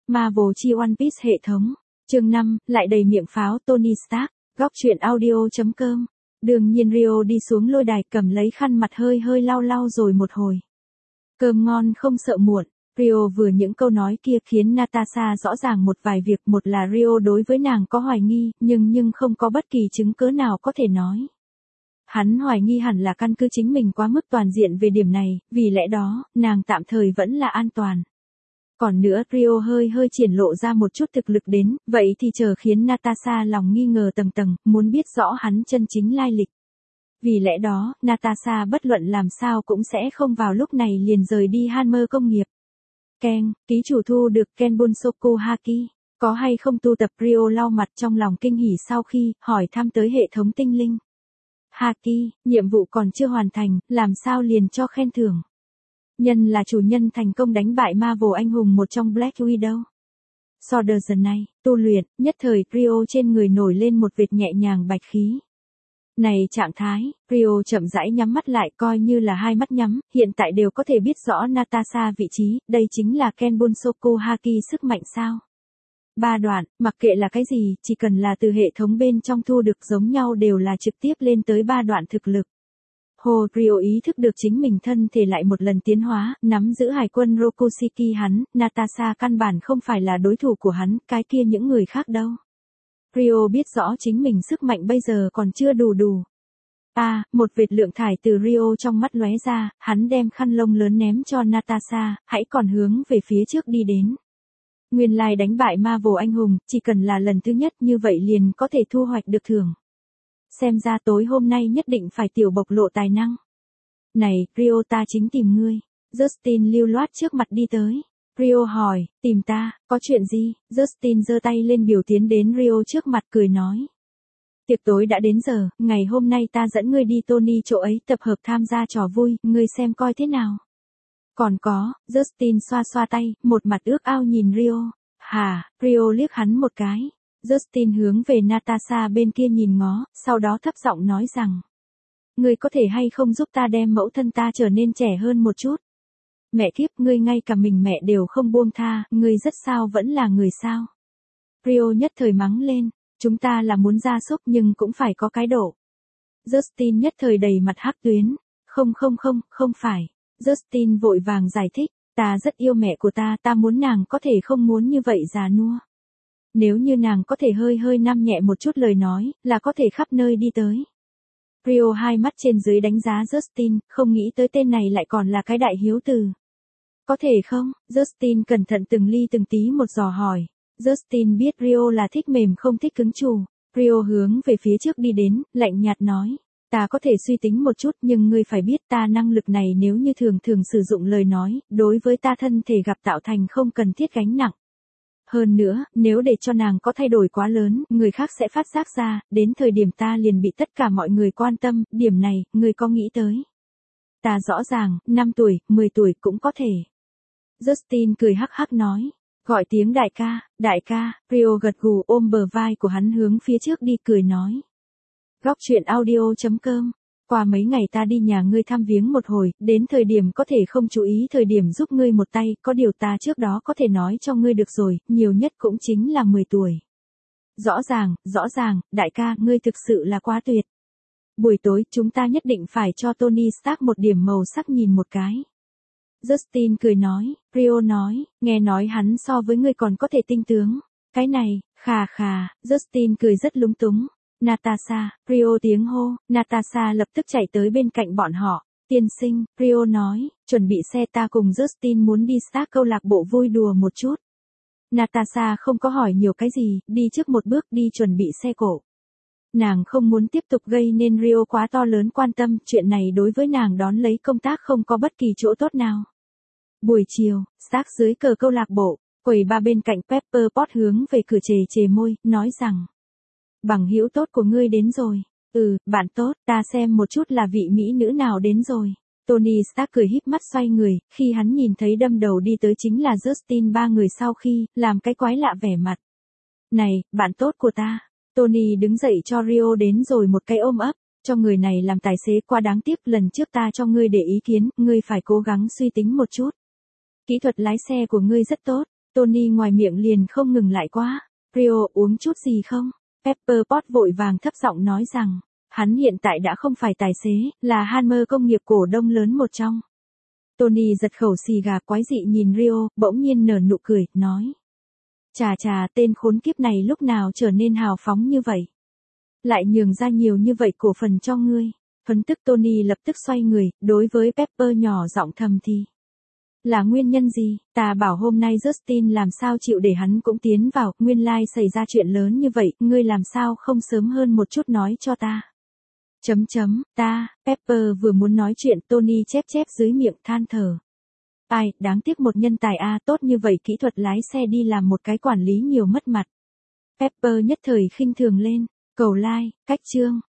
Marvel chi One Piece hệ thống. Chương 5, lại đầy miệng pháo Tony Stark. Góc truyện audio.com. Đương nhiên Rio đi xuống lôi đài cầm lấy khăn mặt hơi lau lau rồi một hồi. Cơm ngon không sợ muộn. Rio vừa những câu nói kia khiến Natasha rõ ràng một vài việc. Một là Rio đối với nàng có hoài nghi, nhưng không có bất kỳ chứng cớ nào có thể nói. Hắn hoài nghi hẳn là căn cứ chính mình quá mức toàn diện về điểm này, vì lẽ đó, nàng tạm thời vẫn là an toàn. Còn nữa Rio hơi triển lộ ra một chút thực lực đến, vậy thì chờ khiến Natasha lòng nghi ngờ tầng tầng, muốn biết rõ hắn chân chính lai lịch. Vì lẽ đó, Natasha bất luận làm sao cũng sẽ không vào lúc này liền rời đi Hammer công nghiệp. Ken, ký chủ thu được Ken Bunsoku Haki, có hay không tu tập? Rio lau mặt trong lòng kinh hỉ sau khi hỏi thăm tới hệ thống tinh linh. Haki, nhiệm vụ còn chưa hoàn thành, làm sao liền cho khen thưởng? Nhân là chủ nhân thành công đánh bại Marvel anh hùng một trong Black Widow. So đợt giờ này, tu luyện, nhất thời Rio trên người nổi lên một vệt nhẹ nhàng bạch khí. Này trạng thái, Rio chậm rãi nhắm mắt lại coi như là hai mắt nhắm, hiện tại đều có thể biết rõ Natasha vị trí, đây chính là Ken Bunsoku Haki sức mạnh sao? 3 đoạn, mặc kệ là cái gì, chỉ cần là từ hệ thống bên trong thu được giống nhau đều là trực tiếp lên tới 3 đoạn thực lực. Hồ Rio ý thức được chính mình thân thể lại một lần tiến hóa, nắm giữ hải quân Rokushiki hắn, Natasha căn bản không phải là đối thủ của hắn, cái kia những người khác đâu. Rio biết rõ chính mình sức mạnh bây giờ còn chưa đủ. Một vệt lượng thải từ Rio trong mắt lóe ra, hắn đem khăn lông lớn ném cho Natasha, hãy còn hướng về phía trước đi đến. Nguyên lai đánh bại Marvel anh hùng, chỉ cần là lần thứ nhất như vậy liền có thể thu hoạch được thưởng. Xem ra tối hôm nay nhất định phải tiểu bộc lộ tài năng. Này, Rio ta chính tìm ngươi. Justin lưu loát trước mặt đi tới. Rio hỏi, tìm ta, có chuyện gì? Justin giơ tay lên biểu tiến đến Rio trước mặt cười nói. Tiệc tối đã đến giờ, ngày hôm nay ta dẫn ngươi đi Tony chỗ ấy tập hợp tham gia trò vui, ngươi xem coi thế nào. Còn có, Justin xoa tay, một mặt ước ao nhìn Rio. Rio liếc hắn một cái. Justin hướng về Natasha bên kia nhìn ngó, sau đó thấp giọng nói rằng. Ngươi có thể hay không giúp ta đem mẫu thân ta trở nên trẻ hơn một chút? Mẹ kiếp, ngươi ngay cả mình mẹ đều không buông tha, ngươi rất sao vẫn là người sao? Rio nhất thời mắng lên, chúng ta là muốn gia súc nhưng cũng phải có cái độ. Justin nhất thời đầy mặt hắc tuyến, không phải. Justin vội vàng giải thích, ta rất yêu mẹ của ta muốn nàng có thể không muốn như vậy già nua. Nếu như nàng có thể hơi nằm nhẹ một chút lời nói, là có thể khắp nơi đi tới. Rio hai mắt trên dưới đánh giá Justin, không nghĩ tới tên này lại còn là cái đại hiếu từ. Có thể không? Justin cẩn thận từng ly từng tí một dò hỏi. Justin biết Rio là thích mềm không thích cứng chủ. Rio hướng về phía trước đi đến, lạnh nhạt nói. Ta có thể suy tính một chút nhưng ngươi phải biết ta năng lực này nếu như thường sử dụng lời nói, đối với ta thân thể gặp tạo thành không cần thiết gánh nặng. Hơn nữa, nếu để cho nàng có thay đổi quá lớn, người khác sẽ phát giác ra, đến thời điểm ta liền bị tất cả mọi người quan tâm, điểm này, ngươi có nghĩ tới. Ta rõ ràng, 5 tuổi, 10 tuổi cũng có thể. Justin cười hắc nói, gọi tiếng đại ca, Rio gật gù ôm bờ vai của hắn hướng phía trước đi cười nói. Góc truyện audio.com. Qua mấy ngày ta đi nhà ngươi thăm viếng một hồi, đến thời điểm có thể không chú ý thời điểm giúp ngươi một tay, có điều ta trước đó có thể nói cho ngươi được rồi, nhiều nhất cũng chính là 10 tuổi. Rõ ràng, đại ca, ngươi thực sự là quá tuyệt. Buổi tối, chúng ta nhất định phải cho Tony Stark một điểm màu sắc nhìn một cái. Justin cười nói, Rio nói, nghe nói hắn so với ngươi còn có thể tinh tướng. Cái này, khà, Justin cười rất lúng túng. Natasha, Rio tiếng hô, Natasha lập tức chạy tới bên cạnh bọn họ. Tiên sinh, Rio nói, chuẩn bị xe ta cùng Justin muốn đi Stark câu lạc bộ vui đùa một chút. Natasha không có hỏi nhiều cái gì, đi trước một bước đi chuẩn bị xe cổ. Nàng không muốn tiếp tục gây nên Rio quá to lớn quan tâm, chuyện này đối với nàng đón lấy công tác không có bất kỳ chỗ tốt nào. Buổi chiều, Stark dưới cờ câu lạc bộ, quầy ba bên cạnh Pepper Pot hướng về cửa chề môi, nói rằng. Bằng hữu tốt của ngươi đến rồi. Bạn tốt, ta xem một chút là vị mỹ nữ nào đến rồi. Tony Stark cười híp mắt xoay người, khi hắn nhìn thấy đâm đầu đi tới chính là Justin ba người sau khi, làm cái quái lạ vẻ mặt. Này, bạn tốt của ta. Tony đứng dậy cho Rio đến rồi một cái ôm ấp, cho người này làm tài xế qua đáng tiếc lần trước ta cho ngươi để ý kiến, ngươi phải cố gắng suy tính một chút. Kỹ thuật lái xe của ngươi rất tốt. Tony ngoài miệng liền không ngừng lại quá. Rio uống chút gì không? Pepper Potts vội vàng thấp giọng nói rằng, hắn hiện tại đã không phải tài xế, là Hammer công nghiệp cổ đông lớn một trong. Tony giật khẩu xì gà quái dị nhìn Rio, bỗng nhiên nở nụ cười, nói. Chà chà, tên khốn kiếp này lúc nào trở nên hào phóng như vậy? Lại nhường ra nhiều như vậy cổ phần cho ngươi. Phấn tức Tony lập tức xoay người, đối với Pepper nhỏ giọng thầm thì. Là nguyên nhân gì? Ta bảo hôm nay Justin làm sao chịu để hắn cũng tiến vào, nguyên lai xảy ra chuyện lớn như vậy, ngươi làm sao không sớm hơn một chút nói cho ta. Pepper vừa muốn nói chuyện Tony chép dưới miệng than thở. Ai, đáng tiếc một nhân tài tốt như vậy kỹ thuật lái xe đi làm một cái quản lý nhiều mất mặt. Pepper nhất thời khinh thường lên, cầu like, cách chương.